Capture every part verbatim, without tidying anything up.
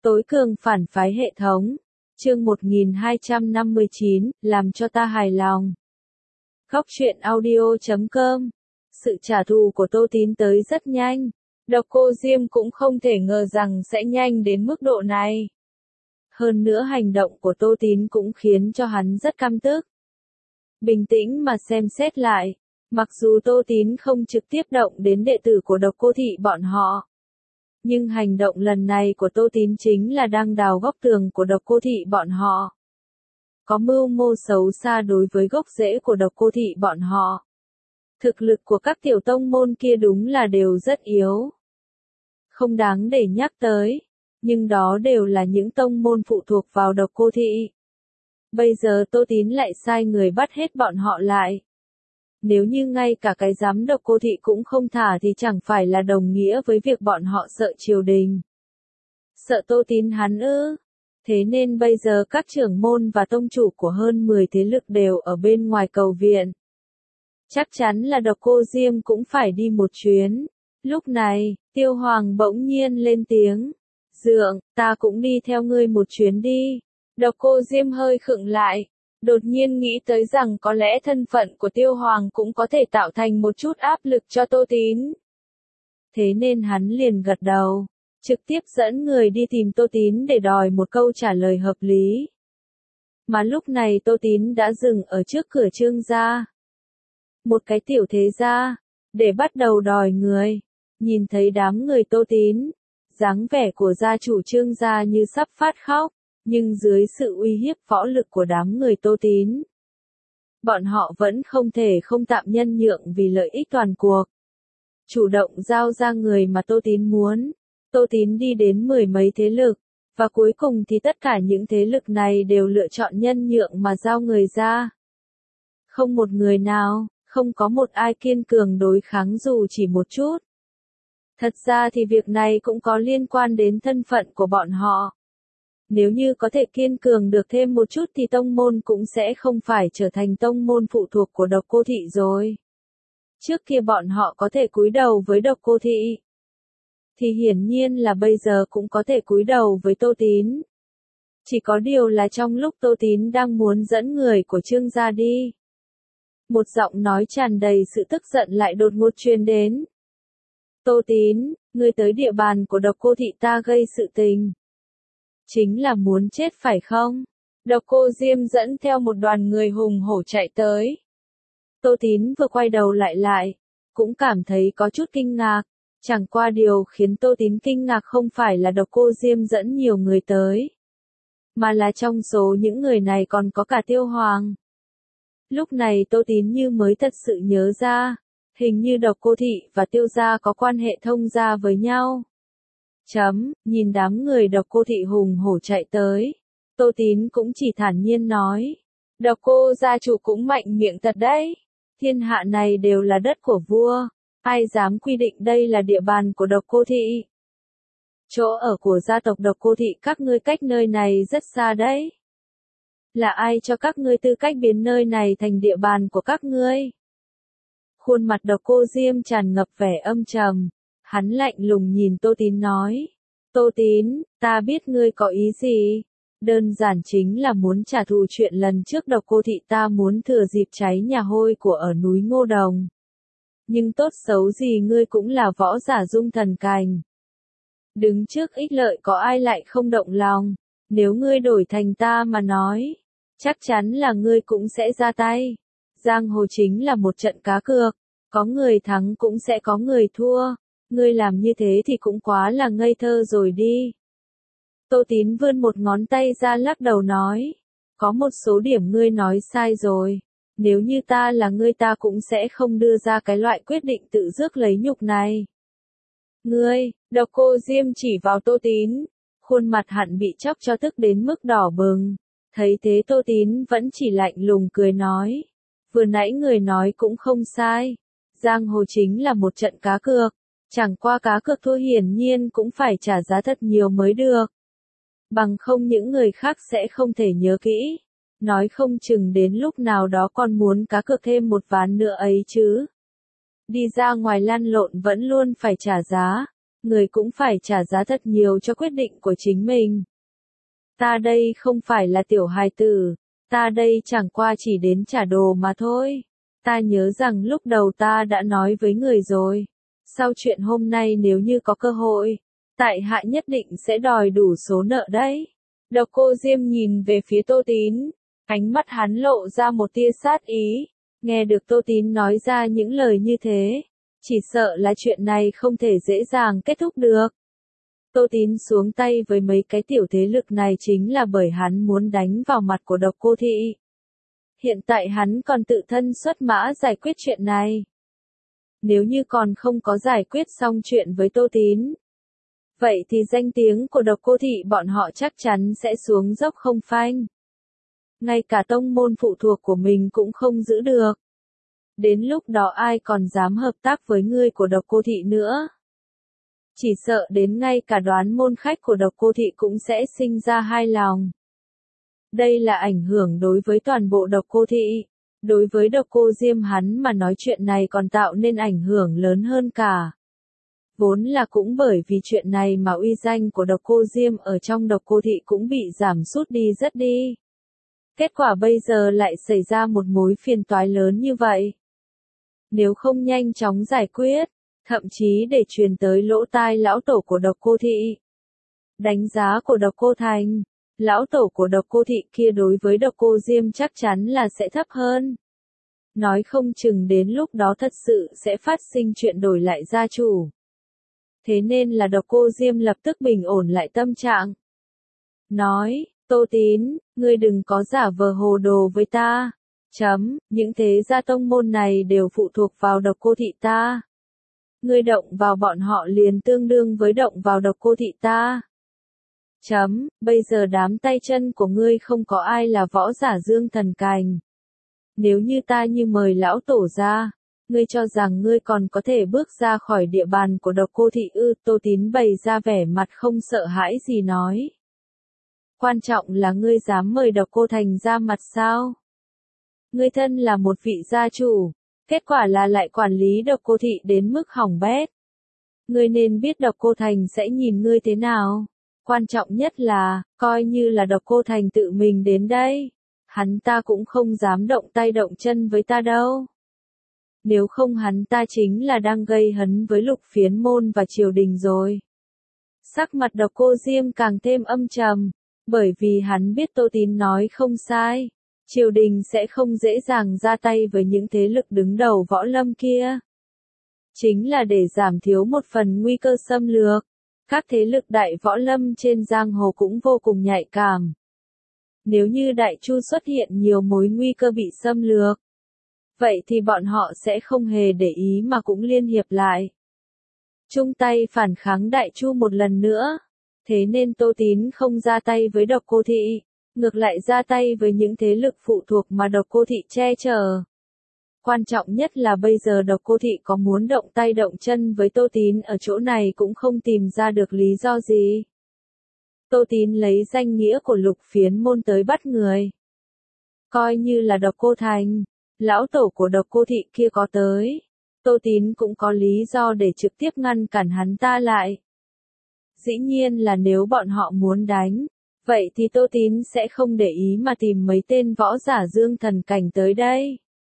Tối cường phản phái hệ thống. Chương một nghìn hai trăm năm mươi chín, làm cho ta hài lòng. Góc truyện audio chấm com. Sự trả thù của Tô Tín tới rất nhanh. Độc Cô Diêm cũng không thể ngờ rằng sẽ nhanh đến mức độ này. Hơn nữa hành động của Tô Tín cũng khiến cho hắn rất căm tức. Bình tĩnh mà xem xét lại, mặc dù Tô Tín không trực tiếp động đến đệ tử của Độc Cô Thị bọn họ, nhưng hành động lần này của Tô Tín chính là đang đào góc tường của Độc Cô Thị bọn họ. Có mưu mô xấu xa đối với gốc rễ của Độc Cô Thị bọn họ. Thực lực của các tiểu tông môn kia đúng là đều rất yếu. Không đáng để nhắc tới, nhưng đó đều là những tông môn phụ thuộc vào Độc Cô Thị. Bây giờ Tô Tín lại sai người bắt hết bọn họ lại. Nếu như ngay cả cái giám Độc Cô Thị cũng không thả thì chẳng phải là đồng nghĩa với việc bọn họ sợ triều đình. Sợ Tô Tín hắn ư? Thế nên bây giờ các trưởng môn và tông chủ của hơn mười thế lực đều ở bên ngoài cầu viện. Chắc chắn là Độc Cô Diêm cũng phải đi một chuyến. Lúc này, Tiêu Hoàng bỗng nhiên lên tiếng. Dượng, ta cũng đi theo ngươi một chuyến đi. Độc Cô Diêm hơi khựng lại. Đột nhiên nghĩ tới rằng có lẽ thân phận của Tiêu Hoàng cũng có thể tạo thành một chút áp lực cho Tô Tín. Thế nên hắn liền gật đầu, trực tiếp dẫn người đi tìm Tô Tín để đòi một câu trả lời hợp lý. Mà lúc này Tô Tín đã dừng ở trước cửa Trương gia. Một cái tiểu thế gia, để bắt đầu đòi người. Nhìn thấy đám người Tô Tín, dáng vẻ của gia chủ Trương gia như sắp phát khóc. Nhưng dưới sự uy hiếp võ lực của đám người Tô Tín, bọn họ vẫn không thể không tạm nhân nhượng vì lợi ích toàn cuộc. Chủ động giao ra người mà Tô Tín muốn. Tô Tín đi đến mười mấy thế lực, và cuối cùng thì tất cả những thế lực này đều lựa chọn nhân nhượng mà giao người ra. Không một người nào, không có một ai kiên cường đối kháng dù chỉ một chút. Thật ra thì việc này cũng có liên quan đến thân phận của bọn họ. Nếu như có thể kiên cường được thêm một chút thì tông môn cũng sẽ không phải trở thành tông môn phụ thuộc của Độc Cô Thị rồi. Trước kia bọn họ có thể cúi đầu với Độc Cô Thị, thì hiển nhiên là bây giờ cũng có thể cúi đầu với Tô Tín. Chỉ có điều là trong lúc Tô Tín đang muốn dẫn người của Trương gia đi, một giọng nói tràn đầy sự tức giận lại đột ngột truyền đến. Tô Tín, ngươi tới địa bàn của Độc Cô Thị ta gây sự tình. Chính là muốn chết phải không? Độc Cô Diêm dẫn theo một đoàn người hùng hổ chạy tới. Tô Tín vừa quay đầu lại lại, cũng cảm thấy có chút kinh ngạc. Chẳng qua điều khiến Tô Tín kinh ngạc không phải là Độc Cô Diêm dẫn nhiều người tới, mà là trong số những người này còn có cả Tiêu Hoàng. Lúc này Tô Tín như mới thật sự nhớ ra, hình như Độc Cô Thị và Tiêu gia có quan hệ thông gia với nhau. Chấm, nhìn đám người Độc Cô Thị hùng hổ chạy tới. Tô Tín cũng chỉ thản nhiên nói. Độc Cô gia chủ cũng mạnh miệng thật đấy. Thiên hạ này đều là đất của vua. Ai dám quy định đây là địa bàn của Độc Cô Thị? Chỗ ở của gia tộc Độc Cô Thị các ngươi cách nơi này rất xa đấy. Là ai cho các ngươi tư cách biến nơi này thành địa bàn của các ngươi? Khuôn mặt Độc Cô Diêm tràn ngập vẻ âm trầm. Hắn lạnh lùng nhìn Tô Tín nói. Tô Tín, ta biết ngươi có ý gì. Đơn giản chính là muốn trả thù chuyện lần trước Độc Cô Thị ta muốn thừa dịp cháy nhà hôi của ở núi Ngô Đồng. Nhưng tốt xấu gì ngươi cũng là võ giả dung thần cành. Đứng trước ích lợi có ai lại không động lòng. Nếu ngươi đổi thành ta mà nói, chắc chắn là ngươi cũng sẽ ra tay. Giang hồ chính là một trận cá cược. Có người thắng cũng sẽ có người thua. Ngươi làm như thế thì cũng quá là ngây thơ rồi đi. Tô Tín vươn một ngón tay ra lắc đầu nói. Có một số điểm ngươi nói sai rồi. Nếu như ta là ngươi ta cũng sẽ không đưa ra cái loại quyết định tự rước lấy nhục này. Ngươi, Độc Cô Diêm chỉ vào Tô Tín. Khuôn mặt hẳn bị chóc cho tức đến mức đỏ bừng. Thấy thế Tô Tín vẫn chỉ lạnh lùng cười nói. Vừa nãy người nói cũng không sai. Giang hồ chính là một trận cá cược. Chẳng qua cá cược thua hiển nhiên cũng phải trả giá thật nhiều mới được. Bằng không những người khác sẽ không thể nhớ kỹ. Nói không chừng đến lúc nào đó còn muốn cá cược thêm một ván nữa ấy chứ. Đi ra ngoài lăn lộn vẫn luôn phải trả giá. người cũng phải trả giá thật nhiều cho quyết định của chính mình. Ta đây không phải là tiểu hài tử, ta đây chẳng qua chỉ đến trả đồ mà thôi. Ta nhớ rằng lúc đầu ta đã nói với người rồi. Sau chuyện hôm nay nếu như có cơ hội, tại hạ nhất định sẽ đòi đủ số nợ đấy. Độc Cô Diêm nhìn về phía Tô Tín, ánh mắt hắn lộ ra một tia sát ý. Nghe được Tô Tín nói ra những lời như thế, chỉ sợ là chuyện này không thể dễ dàng kết thúc được. Tô Tín xuống tay với mấy cái tiểu thế lực này chính là bởi hắn muốn đánh vào mặt của Độc Cô Thị. Hiện tại hắn còn tự thân xuất mã giải quyết chuyện này. Nếu như còn không có giải quyết xong chuyện với Tô Tín, vậy thì danh tiếng của Độc Cô Thị bọn họ chắc chắn sẽ xuống dốc không phanh. Ngay cả tông môn phụ thuộc của mình cũng không giữ được. Đến lúc đó ai còn dám hợp tác với ngươi của Độc Cô Thị nữa. Chỉ sợ đến ngay cả đoán môn khách của Độc Cô Thị cũng sẽ sinh ra hai lòng. Đây là ảnh hưởng đối với toàn bộ Độc Cô Thị. Đối với Độc Cô Diêm hắn mà nói chuyện này còn tạo nên ảnh hưởng lớn hơn cả. Vốn là cũng bởi vì chuyện này mà uy danh của Độc Cô Diêm ở trong Độc Cô Thị cũng bị giảm sút đi rất đi. Kết quả bây giờ lại xảy ra một mối phiền toái lớn như vậy. Nếu không nhanh chóng giải quyết, thậm chí để truyền tới lỗ tai lão tổ của Độc Cô Thị. Đánh giá của Độc Cô Thành, lão tổ của Độc Cô Thị kia đối với Độc Cô Diêm chắc chắn là sẽ thấp hơn. Nói không chừng đến lúc đó thật sự sẽ phát sinh chuyện đổi lại gia chủ. Thế nên là Độc Cô Diêm lập tức bình ổn lại tâm trạng. Nói, Tô Tín, ngươi đừng có giả vờ hồ đồ với ta. Chấm, những thế gia tông môn này đều phụ thuộc vào Độc Cô Thị ta. Ngươi động vào bọn họ liền tương đương với động vào Độc Cô Thị ta. Chấm, bây giờ đám tay chân của ngươi không có ai là võ giả dương thần cành. Nếu như ta như mời lão tổ ra, ngươi cho rằng ngươi còn có thể bước ra khỏi địa bàn của Độc Cô Thị ư? Tô Tín bày ra vẻ mặt không sợ hãi gì nói. Quan trọng là ngươi dám mời Độc Cô Thành ra mặt sao? Ngươi thân là một vị gia chủ, kết quả là lại quản lý Độc Cô Thị đến mức hỏng bét. Ngươi nên biết Độc Cô Thành sẽ nhìn ngươi thế nào. Quan trọng nhất là, coi như là Độc Cô Thành tự mình đến đây, hắn ta cũng không dám động tay động chân với ta đâu. Nếu không hắn ta chính là đang gây hấn với Lục Phiến môn và triều đình rồi. Sắc mặt Độc Cô Diêm càng thêm âm trầm, bởi vì hắn biết Tô Tín nói không sai. Triều đình sẽ không dễ dàng ra tay với những thế lực đứng đầu võ lâm kia. Chính là để giảm thiểu một phần nguy cơ xâm lược. Các thế lực đại võ lâm trên giang hồ cũng vô cùng nhạy cảm. Nếu như Đại Chu xuất hiện nhiều mối nguy cơ bị xâm lược, vậy thì bọn họ sẽ không hề để ý mà cũng liên hiệp lại. Chung tay phản kháng Đại Chu một lần nữa. Thế nên Tô Tín không ra tay với Độc Cô Thị, ngược lại ra tay với những thế lực phụ thuộc mà Độc Cô Thị che chở. Quan trọng nhất là bây giờ Độc Cô Thị có muốn động tay động chân với Tô Tín ở chỗ này cũng không tìm ra được lý do gì. Tô Tín lấy danh nghĩa của Lục Phiến môn tới bắt người. Coi như là Độc Cô Thành, lão tổ của Độc Cô Thị kia có tới, Tô Tín cũng có lý do để trực tiếp ngăn cản hắn ta lại. Dĩ nhiên là nếu bọn họ muốn đánh, vậy thì Tô Tín sẽ không để ý mà tìm mấy tên võ giả dương thần cảnh tới đây.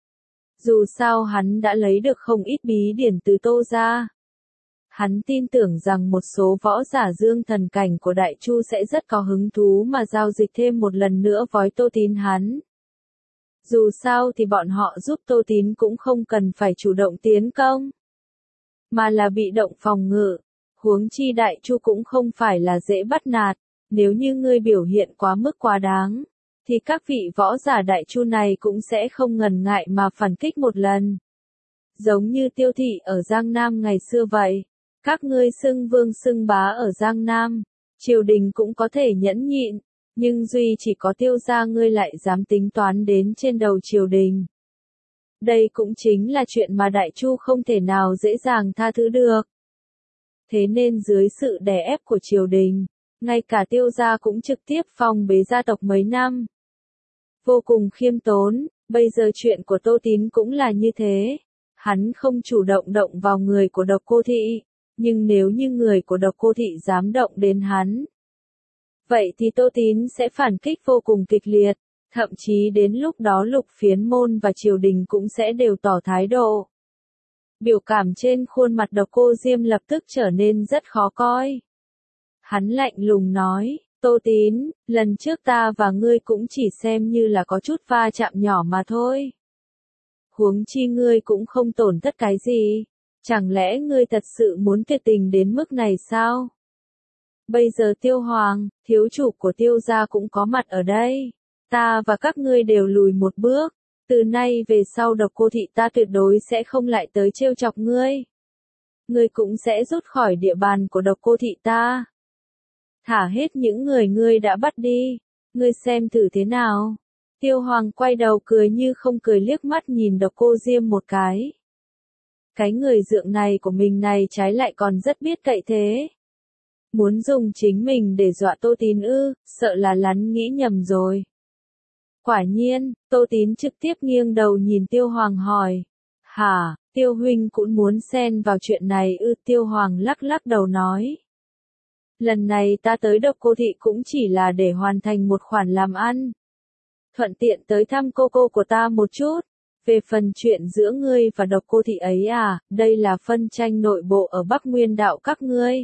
Dù sao hắn đã lấy được không ít bí điển từ Tô gia. Hắn tin tưởng rằng một số võ giả dương thần cảnh của Đại Chu sẽ rất có hứng thú mà giao dịch thêm một lần nữa với Tô Tín hắn. Dù sao thì bọn họ giúp Tô Tín cũng không cần phải chủ động tiến công, mà là bị động phòng ngự. Huống chi Đại Chu cũng không phải là dễ bắt nạt, nếu như ngươi biểu hiện quá mức quá đáng, thì các vị võ giả Đại Chu này cũng sẽ không ngần ngại mà phản kích một lần. Giống như Tiêu Thị ở Giang Nam ngày xưa vậy, các ngươi xưng vương xưng bá ở Giang Nam, triều đình cũng có thể nhẫn nhịn, nhưng duy chỉ có Tiêu gia ngươi lại dám tính toán đến trên đầu triều đình. Đây cũng chính là chuyện mà Đại Chu không thể nào dễ dàng tha thứ được. Thế nên dưới sự đè ép của triều đình, ngay cả Tiêu gia cũng trực tiếp phong bế gia tộc mấy năm. Vô cùng khiêm tốn, bây giờ chuyện của Tô Tín cũng là như thế. Hắn không chủ động động vào người của Độc Cô Thị, Nhưng nếu như người của Độc Cô Thị dám động đến hắn, vậy thì Tô Tín sẽ phản kích vô cùng kịch liệt, thậm chí đến lúc đó Lục Phiến Môn và triều đình cũng sẽ đều tỏ thái độ. Biểu cảm trên khuôn mặt Độc Cô Diêm lập tức trở nên rất khó coi. Hắn lạnh lùng nói, Tô Tín, lần trước ta và ngươi cũng chỉ xem như là có chút va chạm nhỏ mà thôi. Huống chi ngươi cũng không tổn thất cái gì, chẳng lẽ ngươi thật sự muốn tuyệt tình đến mức này sao? Bây giờ Tiêu Hoàng, thiếu chủ của Tiêu gia cũng có mặt ở đây, ta và các ngươi đều lùi một bước, từ nay về sau Độc Cô Thị ta tuyệt đối sẽ không lại tới trêu chọc ngươi. Ngươi cũng sẽ rút khỏi địa bàn của Độc Cô Thị ta. Thả hết những người ngươi đã bắt đi, ngươi xem thử thế nào. Tiêu Hoàng quay đầu cười như không cười liếc mắt nhìn Độc Cô Diêm một cái. Cái người dượng này của mình này trái lại còn rất biết cậy thế. Muốn dùng chính mình để dọa Tô Tín ư, sợ là lắn nghĩ nhầm rồi. Quả nhiên, Tô Tín trực tiếp nghiêng đầu nhìn Tiêu Hoàng hỏi. Hả, Tiêu huynh cũng muốn xen vào chuyện này ư? Tiêu Hoàng lắc lắc đầu nói. Lần này ta tới Độc Cô Thị cũng chỉ là để hoàn thành một khoản làm ăn. Thuận tiện tới thăm cô cô của ta một chút. Về phần chuyện giữa ngươi và Độc Cô Thị ấy à, đây là phân tranh nội bộ ở Bắc Nguyên đạo các ngươi.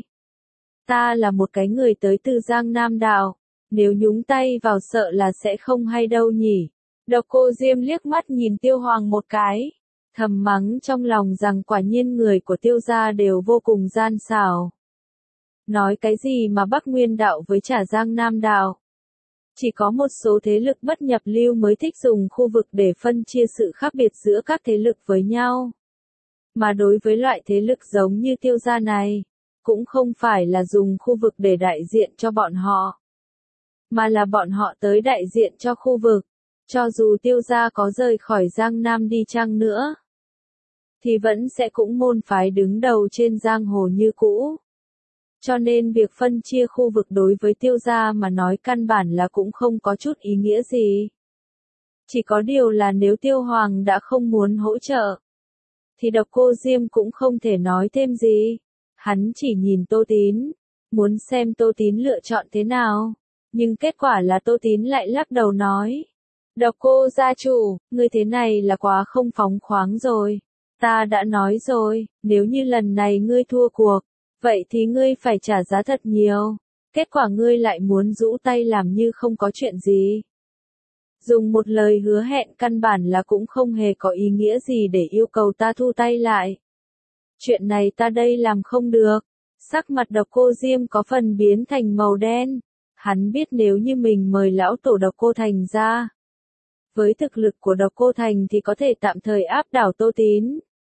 Ta là một cái người tới từ Giang Nam đạo, nếu nhúng tay vào sợ là sẽ không hay đâu nhỉ. Độc Cô Diêm liếc mắt nhìn Tiêu Hoàng một cái, thầm mắng trong lòng rằng quả nhiên người của Tiêu gia đều vô cùng gian xảo. Nói cái gì mà Bắc Nguyên đạo với trả Giang Nam đạo. Chỉ có một số thế lực bất nhập lưu mới thích dùng khu vực để phân chia sự khác biệt giữa các thế lực với nhau. Mà đối với loại thế lực giống như Tiêu gia này, cũng không phải là dùng khu vực để đại diện cho bọn họ, mà là bọn họ tới đại diện cho khu vực. Cho dù Tiêu gia có rời khỏi Giang Nam đi chăng nữa, thì vẫn sẽ cũng môn phái đứng đầu trên giang hồ như cũ. Cho nên việc phân chia khu vực đối với Tiêu gia mà nói căn bản là cũng không có chút ý nghĩa gì. Chỉ có điều là nếu Tiêu Hoàng đã không muốn hỗ trợ, thì Độc Cô Diêm cũng không thể nói thêm gì. Hắn chỉ nhìn Tô Tín, muốn xem Tô Tín lựa chọn thế nào. Nhưng kết quả là Tô Tín lại lắc đầu nói. Độc Cô gia chủ, ngươi thế này là quá không phóng khoáng rồi. Ta đã nói rồi, nếu như lần này ngươi thua cuộc, vậy thì ngươi phải trả giá thật nhiều. Kết quả ngươi lại muốn rũ tay làm như không có chuyện gì. Dùng một lời hứa hẹn căn bản là cũng không hề có ý nghĩa gì để yêu cầu ta thu tay lại. Chuyện này ta đây làm không được. Sắc mặt Độc Cô Diêm có phần biến thành màu đen. Hắn biết nếu như mình mời lão tổ Độc Cô Thành ra, với thực lực của Độc Cô Thành thì có thể tạm thời áp đảo Tô Tín,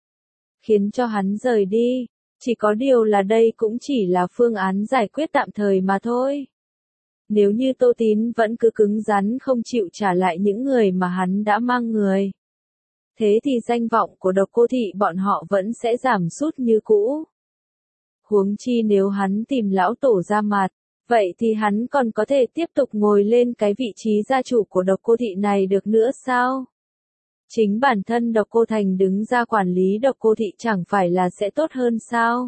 khiến cho hắn rời đi. Chỉ có điều là đây cũng chỉ là phương án giải quyết tạm thời mà thôi. Nếu như Tô Tín vẫn cứ cứng rắn không chịu trả lại những người mà hắn đã mang người, thế thì danh vọng của Độc Cô Thị bọn họ vẫn sẽ giảm sút như cũ. Huống chi nếu hắn tìm lão tổ ra mặt, vậy thì hắn còn có thể tiếp tục ngồi lên cái vị trí gia chủ của Độc Cô Thị này được nữa sao? Chính bản thân Độc Cô Thành đứng ra quản lý Độc Cô Thị chẳng phải là sẽ tốt hơn sao?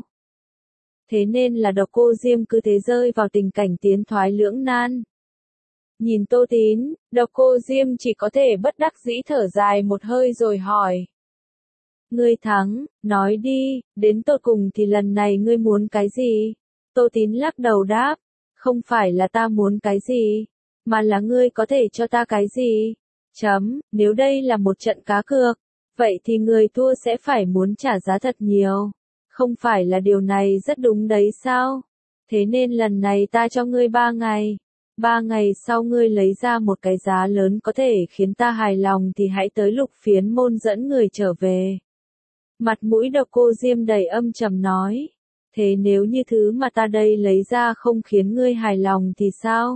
Thế nên là Độc Cô Diêm cứ thế rơi vào tình cảnh tiến thoái lưỡng nan. Nhìn Tô Tín, Độc Cô Diêm chỉ có thể bất đắc dĩ thở dài một hơi rồi hỏi. Ngươi thắng, nói đi, đến tột cùng thì lần này ngươi muốn cái gì? Tô Tín lắc đầu đáp, không phải là ta muốn cái gì, mà là ngươi có thể cho ta cái gì? Chấm, nếu đây là một trận cá cược, vậy thì người thua sẽ phải muốn trả giá thật nhiều. Không phải là điều này rất đúng đấy sao? Thế nên lần này ta cho ngươi ba ngày. Ba ngày sau ngươi lấy ra một cái giá lớn có thể khiến ta hài lòng thì hãy tới Lục Phiến Môn dẫn người trở về. Mặt mũi Độc Cô Diêm đầy âm trầm nói. Thế nếu như thứ mà ta đây lấy ra không khiến ngươi hài lòng thì sao?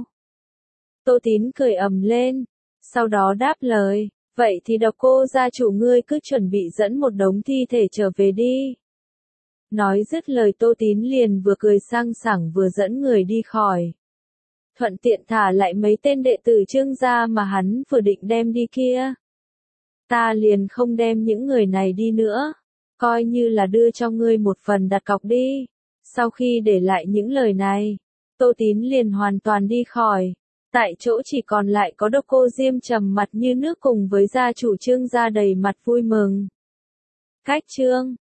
Tô Tín cười ầm lên, sau đó đáp lời, vậy thì Độc Cô gia chủ ngươi cứ chuẩn bị dẫn một đống thi thể trở về đi. Nói dứt lời Tô Tín liền vừa cười sang sảng vừa dẫn người đi khỏi. Thuận tiện thả lại mấy tên đệ tử Trương gia mà hắn vừa định đem đi kia. Ta liền không đem những người này đi nữa, coi như là đưa cho ngươi một phần đặt cọc đi. Sau khi để lại những lời này, Tô Tín liền hoàn toàn đi khỏi. Tại chỗ chỉ còn lại có Đốc Cô Diêm trầm mặt như nước cùng với gia chủ Trương gia đầy mặt vui mừng. Cách Trương